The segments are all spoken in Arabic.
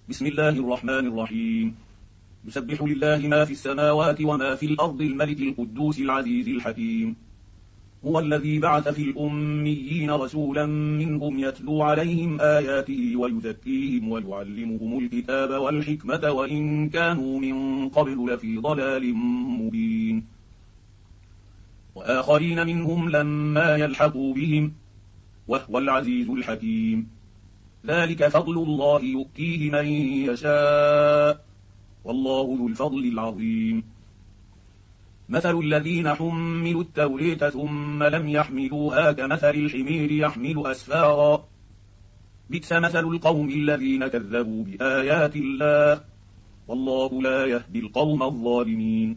بسم الله الرحمن الرحيم. يسبح لله ما في السماوات وما في الأرض الملك القدوس العزيز الحكيم. هو الذي بعث في الأميين رسولا منهم يتلو عليهم آياته ويزكيهم ويعلمهم الكتاب والحكمة وإن كانوا من قبل لفي ضلال مبين. وآخرين منهم لما يلحقوا بهم وهو العزيز الحكيم. ذلك فضل الله يؤتيه من يشاء والله ذو الفضل العظيم. مثل الذين حملوا التوراة ثم لم يحملوها كمثل الحمير يحمل أسفارا بئس مثل القوم الذين كذبوا بآيات الله والله لا يهدي القوم الظالمين.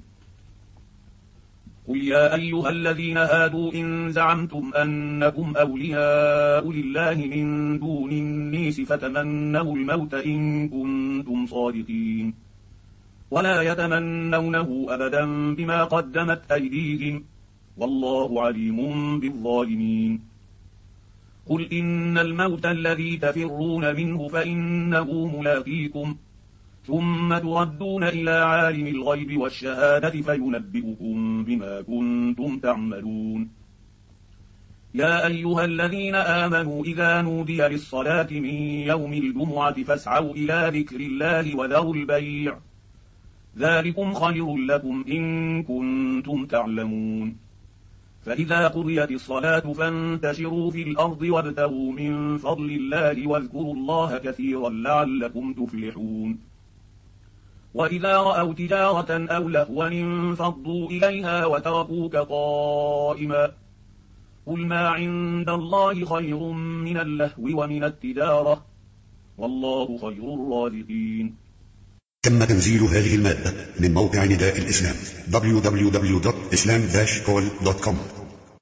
قل يا أيها الذين هادوا إن زعمتم أنكم أولياء لله من دون الناس فتمنوا الموت إن كنتم صادقين ولا يتمنونه أبدا بما قدمت أيديهم والله عليم بالظالمين. قل إن الموت الذي تفرون منه فإنه ملاقيكم ثم تردون إلى عالم الغيب والشهادة فينبئكم بما كنتم تعملون. يا أيها الذين آمنوا إذا نودي للصلاة من يوم الجمعة فاسعوا إلى ذكر الله وذروا البيع ذلكم خير لكم إن كنتم تعلمون. فإذا قضيت الصلاة فانتشروا في الأرض وابتغوا من فضل الله واذكروا الله كثيرا لعلكم تفلحون. وإذا رأوا تجارة أو لهوا انفضوا إليها وتركوك قائما قل ما عند الله خير من اللهو ومن التجارة والله خير الرازقين. تم تنزيل هذه المادة من موقع نداء الإسلام www.islam-call.com